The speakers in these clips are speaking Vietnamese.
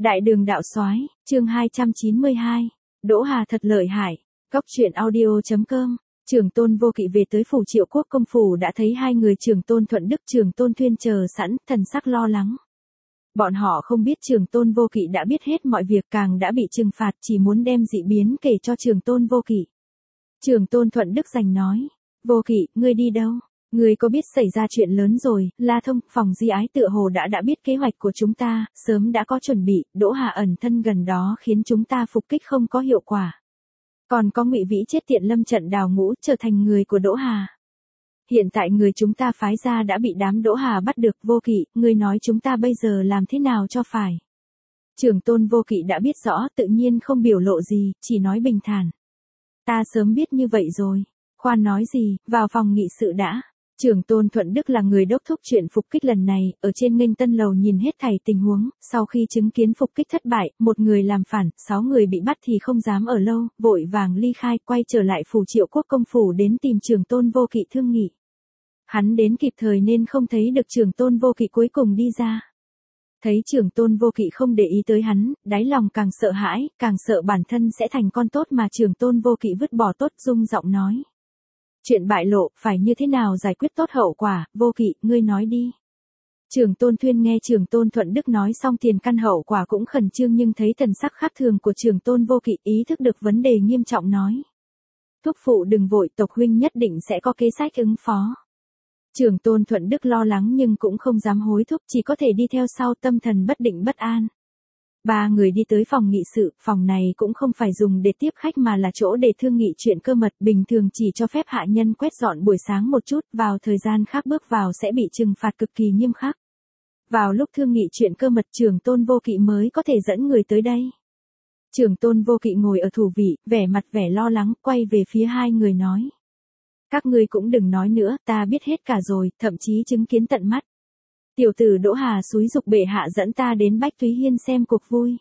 Đại đường đạo soái, chương 292. Đỗ Hà thật lợi hại. Góc truyện audio.com. Trường Tôn Vô Kỵ về tới phủ Triệu Quốc công phủ đã thấy hai người Trường Tôn Thuận Đức, Trường Tôn Thuyên chờ sẵn, thần sắc lo lắng. Bọn họ không biết Trường Tôn Vô Kỵ đã biết hết mọi việc, càng đã bị trừng phạt, chỉ muốn đem dị biến kể cho Trường Tôn Vô Kỵ. Trường Tôn Thuận Đức giành nói: "Vô Kỵ, ngươi đi đâu? Ngươi có biết xảy ra chuyện lớn rồi?" La Thông, phòng Di Ái tựa hồ đã biết kế hoạch của chúng ta, sớm đã có chuẩn bị, Đỗ Hà ẩn thân gần đó khiến chúng ta phục kích không có hiệu quả. Còn có Ngụy Vĩ chết tiện lâm trận đào ngũ, trở thành người của Đỗ Hà. Hiện tại người chúng ta phái ra đã bị đám Đỗ Hà bắt được. Vô Kỵ, ngươi nói chúng ta bây giờ làm thế nào cho phải? Trường Tôn Vô Kỵ đã biết rõ, tự nhiên không biểu lộ gì, chỉ nói bình thản: "Ta sớm biết như vậy rồi." "Khoan nói gì, vào phòng nghị sự đã." Trường Tôn Thuận Đức là người đốc thúc chuyện phục kích lần này, ở trên Nghênh Tân lầu nhìn hết thảy tình huống, sau khi chứng kiến phục kích thất bại, một người làm phản, 6 người bị bắt thì không dám ở lâu, vội vàng ly khai, quay trở lại phủ Triệu Quốc công phủ đến tìm Trường Tôn Vô Kỵ thương nghị. Hắn đến kịp thời nên không thấy được Trường Tôn Vô Kỵ cuối cùng đi ra. Thấy Trường Tôn Vô Kỵ không để ý tới hắn, đáy lòng càng sợ hãi, càng sợ bản thân sẽ thành con tốt mà Trường Tôn Vô Kỵ vứt bỏ tốt, rung giọng nói: "Chuyện bại lộ, phải như thế nào giải quyết tốt hậu quả? Vô Kỵ, ngươi nói đi." Trường Tôn Thuyên nghe Trường Tôn Thuận Đức nói xong tiền căn hậu quả cũng khẩn trương, nhưng thấy thần sắc khác thường của Trường Tôn Vô Kỵ, ý thức được vấn đề nghiêm trọng nói: "Thúc phụ đừng vội, tộc huynh nhất định sẽ có kế sách ứng phó." Trường Tôn Thuận Đức lo lắng nhưng cũng không dám hối thúc, chỉ có thể đi theo sau, tâm thần bất định bất an. Ba người đi tới phòng nghị sự, phòng này cũng không phải dùng để tiếp khách mà là chỗ để thương nghị chuyện cơ mật, bình thường chỉ cho phép hạ nhân quét dọn buổi sáng một chút, vào thời gian khác bước vào sẽ bị trừng phạt cực kỳ nghiêm khắc. Vào lúc thương nghị chuyện cơ mật, Trường Tôn Vô Kỵ mới có thể dẫn người tới đây. Trường Tôn Vô Kỵ ngồi ở thủ vị, vẻ mặt vẻ lo lắng, quay về phía hai người nói: "Các ngươi cũng đừng nói nữa, ta biết hết cả rồi, thậm chí chứng kiến tận mắt. Tiểu tử Đỗ Hà xúi giục bệ hạ dẫn ta đến Bách Thúy Hiên xem cuộc vui.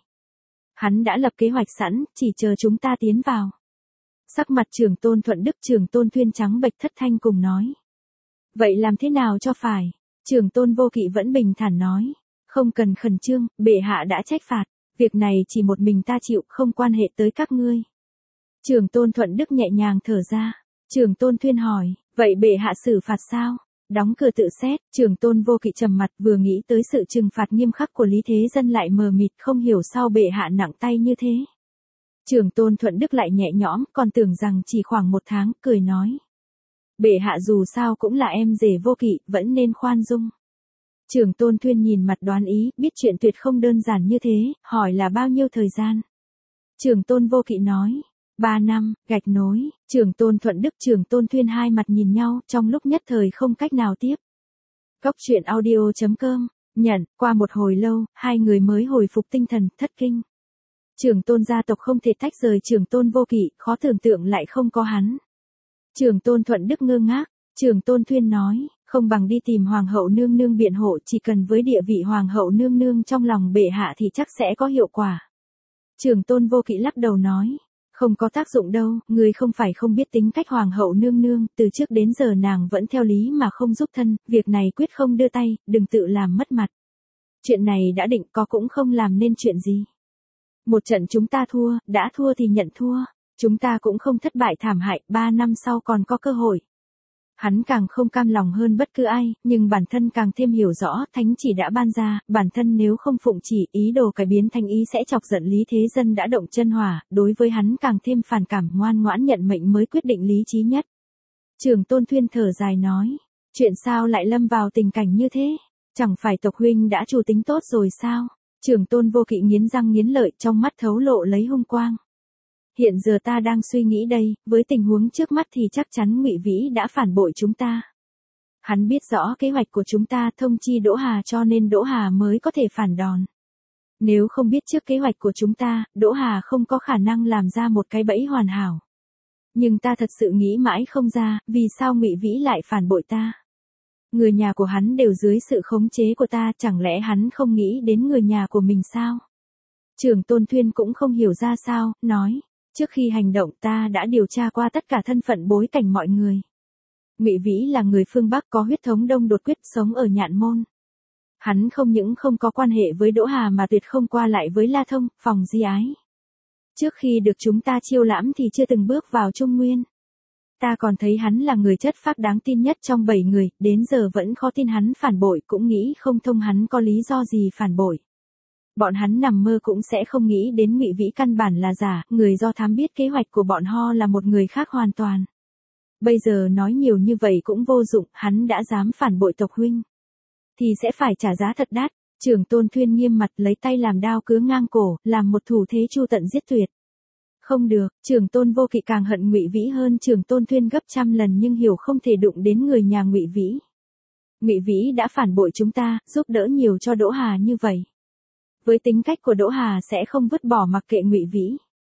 Hắn đã lập kế hoạch sẵn, chỉ chờ chúng ta tiến vào." Sắc mặt Trường Tôn Thuận Đức, Trường Tôn Thuyên trắng bệch, thất thanh cùng nói: "Vậy làm thế nào cho phải?" Trường Tôn Vô Kỵ vẫn bình thản nói: "Không cần khẩn trương, bệ hạ đã trách phạt, việc này chỉ một mình ta chịu, không quan hệ tới các ngươi." Trường Tôn Thuận Đức nhẹ nhàng thở ra. Trường Tôn Thuyên hỏi: "Vậy bệ hạ xử phạt sao?" Đóng cửa tự xét, Trường Tôn Vô Kỵ trầm mặt, vừa nghĩ tới sự trừng phạt nghiêm khắc của Lý Thế Dân lại mờ mịt, không hiểu sao bệ hạ nặng tay như thế. Trường Tôn Thuận Đức lại nhẹ nhõm, còn tưởng rằng chỉ khoảng 1 tháng, cười nói: "Bệ hạ dù sao cũng là em rể Vô Kỵ, vẫn nên khoan dung." Trường Tôn Thuyên nhìn mặt đoán ý, biết chuyện tuyệt không đơn giản như thế, hỏi là bao nhiêu thời gian. Trường Tôn Vô Kỵ nói: 3 năm, gạch nối. Trường Tôn Thuận Đức, Trường Tôn Thuyên hai mặt nhìn nhau, trong lúc nhất thời không cách nào tiếp. Góc truyện audio.com. Nhận, qua một hồi lâu, hai người mới hồi phục tinh thần, thất kinh. Trường Tôn gia tộc không thể tách rời Trường Tôn Vô Kỵ, khó tưởng tượng lại không có hắn. Trường Tôn Thuận Đức ngơ ngác. Trường Tôn Thuyên nói: "Không bằng đi tìm Hoàng hậu nương nương biện hộ, chỉ cần với địa vị Hoàng hậu nương nương trong lòng bệ hạ thì chắc sẽ có hiệu quả." Trường Tôn Vô Kỵ lắc đầu nói: "Không có tác dụng đâu, ngươi không phải không biết tính cách Hoàng hậu nương nương, từ trước đến giờ nàng vẫn theo lý mà không giúp thân, việc này quyết không đưa tay, đừng tự làm mất mặt. Chuyện này đã định, có cũng không làm nên chuyện gì. Một trận chúng ta thua, đã thua thì nhận thua, chúng ta cũng không thất bại thảm hại, 3 năm sau còn có cơ hội." Hắn càng không cam lòng hơn bất cứ ai, nhưng bản thân càng thêm hiểu rõ, thánh chỉ đã ban ra, bản thân nếu không phụng chỉ, ý đồ cải biến thành ý sẽ chọc giận Lý Thế Dân đã động chân hỏa, đối với hắn càng thêm phản cảm, ngoan ngoãn nhận mệnh mới quyết định lý trí nhất. Trường Tôn Thuyên thở dài nói: "Chuyện sao lại lâm vào tình cảnh như thế? Chẳng phải tộc huynh đã chủ tính tốt rồi sao?" Trường Tôn Vô Kỵ nghiến răng nghiến lợi, trong mắt thấu lộ lấy hung quang. "Hiện giờ ta đang suy nghĩ đây, với tình huống trước mắt thì chắc chắn Ngụy Vĩ đã phản bội chúng ta. Hắn biết rõ kế hoạch của chúng ta, thông chi Đỗ Hà, cho nên Đỗ Hà mới có thể phản đòn. Nếu không biết trước kế hoạch của chúng ta, Đỗ Hà không có khả năng làm ra một cái bẫy hoàn hảo. Nhưng ta thật sự nghĩ mãi không ra, vì sao Ngụy Vĩ lại phản bội ta? Người nhà của hắn đều dưới sự khống chế của ta, chẳng lẽ hắn không nghĩ đến người nhà của mình sao?" Trường Tôn Thuyên cũng không hiểu ra sao, nói: "Trước khi hành động ta đã điều tra qua tất cả thân phận bối cảnh mọi người. Ngụy Vĩ là người phương Bắc, có huyết thống Đông Đột Quyết, sống ở Nhạn Môn. Hắn không những không có quan hệ với Đỗ Hà mà tuyệt không qua lại với La Thông, Phòng Di Ái. Trước khi được chúng ta chiêu lãm thì chưa từng bước vào Trung Nguyên. Ta còn thấy hắn là người chất phác đáng tin nhất trong 7 người, đến giờ vẫn khó tin hắn phản bội, cũng nghĩ không thông hắn có lý do gì phản bội. Bọn hắn nằm mơ cũng sẽ không nghĩ đến Ngụy Vĩ căn bản là giả, người do thám biết kế hoạch của bọn họ là một người khác hoàn toàn. Bây giờ nói nhiều như vậy cũng vô dụng, hắn đã dám phản bội tộc huynh. Thì sẽ phải trả giá thật đắt. Trưởng Tôn Thuyên nghiêm mặt lấy tay làm đao cứa ngang cổ, làm một thủ thế chu tận giết tuyệt. Không được, Trưởng Tôn Vô Kỵ càng hận Ngụy Vĩ hơn Trưởng Tôn Thuyên gấp trăm lần nhưng hiểu không thể đụng đến người nhà Ngụy Vĩ. Ngụy Vĩ đã phản bội chúng ta, giúp đỡ nhiều cho Đỗ Hà như vậy. Với tính cách của Đỗ Hà sẽ không vứt bỏ mặc kệ Ngụy Vĩ.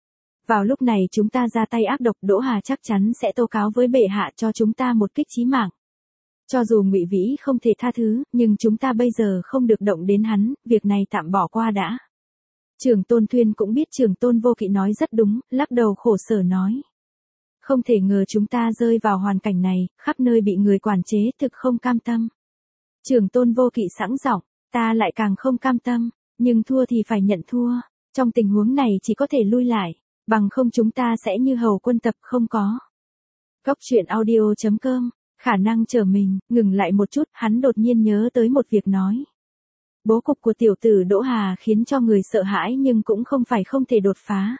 Vào lúc này chúng ta ra tay ác độc, Đỗ Hà chắc chắn sẽ tố cáo với bệ hạ cho chúng ta một kích chí mạng. Cho dù Ngụy Vĩ không thể tha thứ, nhưng chúng ta bây giờ không được động đến hắn, việc này tạm bỏ qua đã. Trưởng Tôn Thuyên cũng biết Trưởng Tôn Vô Kỵ nói rất đúng, lắc đầu khổ sở nói. Không thể ngờ chúng ta rơi vào hoàn cảnh này, khắp nơi bị người quản chế, thực không cam tâm. Trưởng Tôn Vô Kỵ sẵn giọng, ta lại càng không cam tâm, nhưng thua thì phải nhận thua. Trong tình huống này chỉ có thể lui lại, bằng không chúng ta sẽ như hầu quân tập không có. Góc truyện audio.com. Khả năng chờ mình, ngừng lại một chút, hắn đột nhiên nhớ tới một việc nói. Bố cục của tiểu tử Đỗ Hà khiến cho người sợ hãi nhưng cũng không phải không thể đột phá.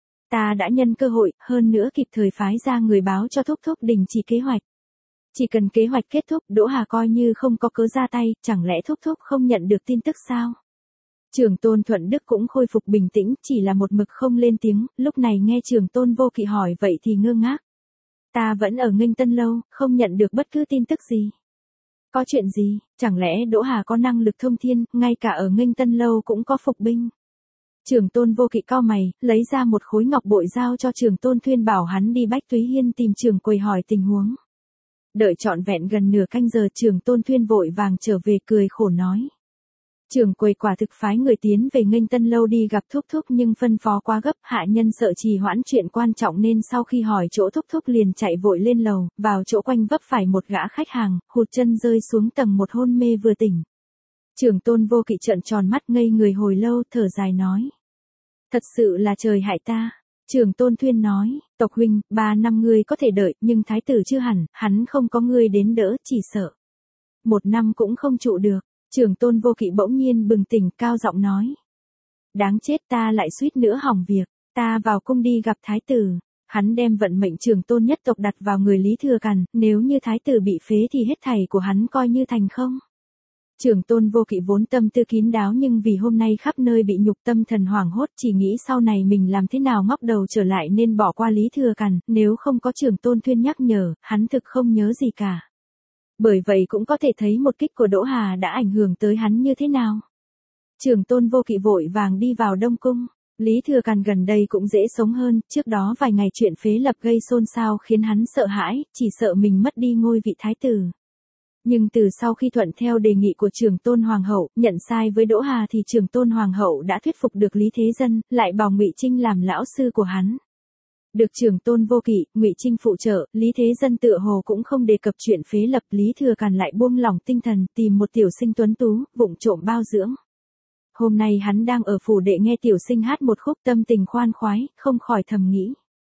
Ta đã nhân cơ hội, hơn nữa kịp thời phái ra người báo cho Thúc Thúc đình chỉ kế hoạch. Chỉ cần kế hoạch kết thúc, Đỗ Hà coi như không có cớ ra tay, chẳng lẽ Thúc Thúc không nhận được tin tức sao? Trưởng Tôn Thuận Đức cũng khôi phục bình tĩnh, chỉ là một mực không lên tiếng, lúc này nghe Trưởng Tôn Vô Kỵ hỏi vậy thì ngơ ngác. Ta vẫn ở Nghênh Tân Lâu, không nhận được bất cứ tin tức gì. Có chuyện gì, chẳng lẽ Đỗ Hà có năng lực thông thiên, ngay cả ở Nghênh Tân Lâu cũng có phục binh. Trưởng Tôn Vô Kỵ cau mày, lấy ra một khối ngọc bội giao cho Trưởng Tôn Thuyên bảo hắn đi Bách Túy Hiên tìm Trưởng Quầy hỏi tình huống. Đợi trọn vẹn gần nửa canh giờ Trưởng Tôn Thuyên vội vàng trở về cười khổ nói. Trưởng Quầy quả thực phái người tiến về Nghênh Tân Lâu đi gặp Thúc Thúc nhưng phân phó quá gấp, hạ nhân sợ trì hoãn chuyện quan trọng nên sau khi hỏi chỗ Thúc Thúc liền chạy vội lên lầu, vào chỗ quanh vấp phải một gã khách hàng, hụt chân rơi xuống tầng một hôn mê vừa tỉnh. Trưởng Tôn Vô Kỵ trợn tròn mắt ngây người hồi lâu, thở dài nói. Thật sự là trời hại ta. Trưởng Tôn Thuyên nói, tộc huynh, 3 năm ngươi có thể đợi, nhưng thái tử chưa hẳn, hắn không có ngươi đến đỡ, chỉ sợ 1 năm cũng không trụ được. Trưởng Tôn Vô Kỵ bỗng nhiên bừng tỉnh, cao giọng nói. Đáng chết, ta lại suýt nữa hỏng việc, ta vào cung đi gặp thái tử. Hắn đem vận mệnh Trưởng Tôn nhất tộc đặt vào người Lý Thừa Càn, nếu như thái tử bị phế thì hết thảy của hắn coi như thành không. Trưởng Tôn Vô Kỵ vốn tâm tư kín đáo nhưng vì hôm nay khắp nơi bị nhục tâm thần hoảng hốt, chỉ nghĩ sau này mình làm thế nào ngóc đầu trở lại nên bỏ qua Lý Thừa Càn, nếu không có Trưởng Tôn Thuyên nhắc nhở, hắn thực không nhớ gì cả. Bởi vậy cũng có thể thấy một kích của Đỗ Hà đã ảnh hưởng tới hắn như thế nào. Trưởng Tôn Vô Kỵ vội vàng đi vào Đông Cung. Lý Thừa Càn gần đây cũng dễ sống hơn, trước đó vài ngày chuyện phế lập gây xôn xao khiến hắn sợ hãi, chỉ sợ mình mất đi ngôi vị thái tử. Nhưng từ sau khi thuận theo đề nghị của Trưởng Tôn Hoàng hậu, nhận sai với Đỗ Hà thì Trưởng Tôn Hoàng hậu đã thuyết phục được Lý Thế Dân, lại bảo Ngụy Trinh làm lão sư của hắn. Được Trưởng Tôn Vô Kỵ, Ngụy Trinh phụ trợ, Lý Thế Dân tựa hồ cũng không đề cập chuyện phế lập, Lý Thừa Càn lại buông lỏng tinh thần, tìm một tiểu sinh tuấn tú, vụng trộm bao dưỡng. Hôm nay hắn đang ở phủ đệ nghe tiểu sinh hát một khúc, tâm tình khoan khoái, không khỏi thầm nghĩ.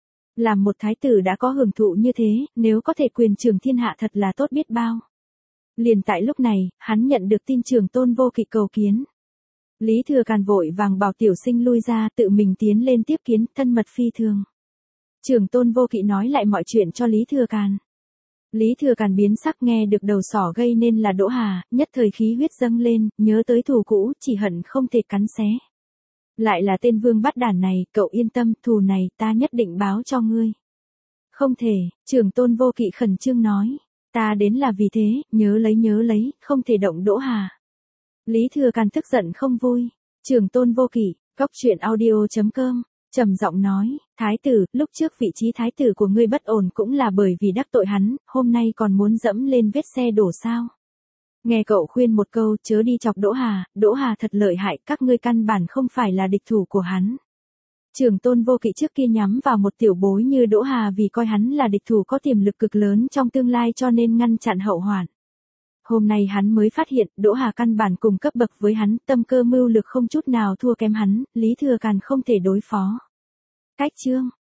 Làm một thái tử đã có hưởng thụ như thế, nếu có thể quyền trưởng thiên hạ thật là tốt biết bao. Liền tại lúc này, hắn nhận được tin Trưởng Tôn Vô Kỵ cầu kiến. Lý Thừa Càn vội vàng bảo tiểu sinh lui ra, tự mình tiến lên tiếp kiến, thân mật phi thường. Trưởng Tôn Vô Kỵ nói lại mọi chuyện cho Lý Thừa Càn. Lý Thừa Càn biến sắc nghe được đầu sỏ gây nên là Đỗ Hà, nhất thời khí huyết dâng lên, nhớ tới thù cũ, chỉ hận không thể cắn xé. Lại là tên vương bắt đản này, cậu yên tâm, thù này ta nhất định báo cho ngươi. Không thể, Trưởng Tôn Vô Kỵ khẩn trương nói. Ta đến là vì thế, nhớ lấy, không thể động Đỗ Hà. Lý Thừa Càn tức giận không vui. Trưởng Tôn Vô Kỵ, góc truyện audio.com, trầm giọng nói, thái tử, lúc trước vị trí thái tử của ngươi bất ổn cũng là bởi vì đắc tội hắn, hôm nay còn muốn dẫm lên vết xe đổ sao. Nghe cậu khuyên một câu, chớ đi chọc Đỗ Hà thật lợi hại, các ngươi căn bản không phải là địch thủ của hắn. Trưởng Tôn Vô Kỵ trước kia nhắm vào một tiểu bối như Đỗ Hà vì coi hắn là địch thủ có tiềm lực cực lớn trong tương lai cho nên ngăn chặn hậu hoạn. Hôm nay hắn mới phát hiện, Đỗ Hà căn bản cùng cấp bậc với hắn, tâm cơ mưu lược không chút nào thua kém hắn, Lý Thừa Càn không thể đối phó. Cách chương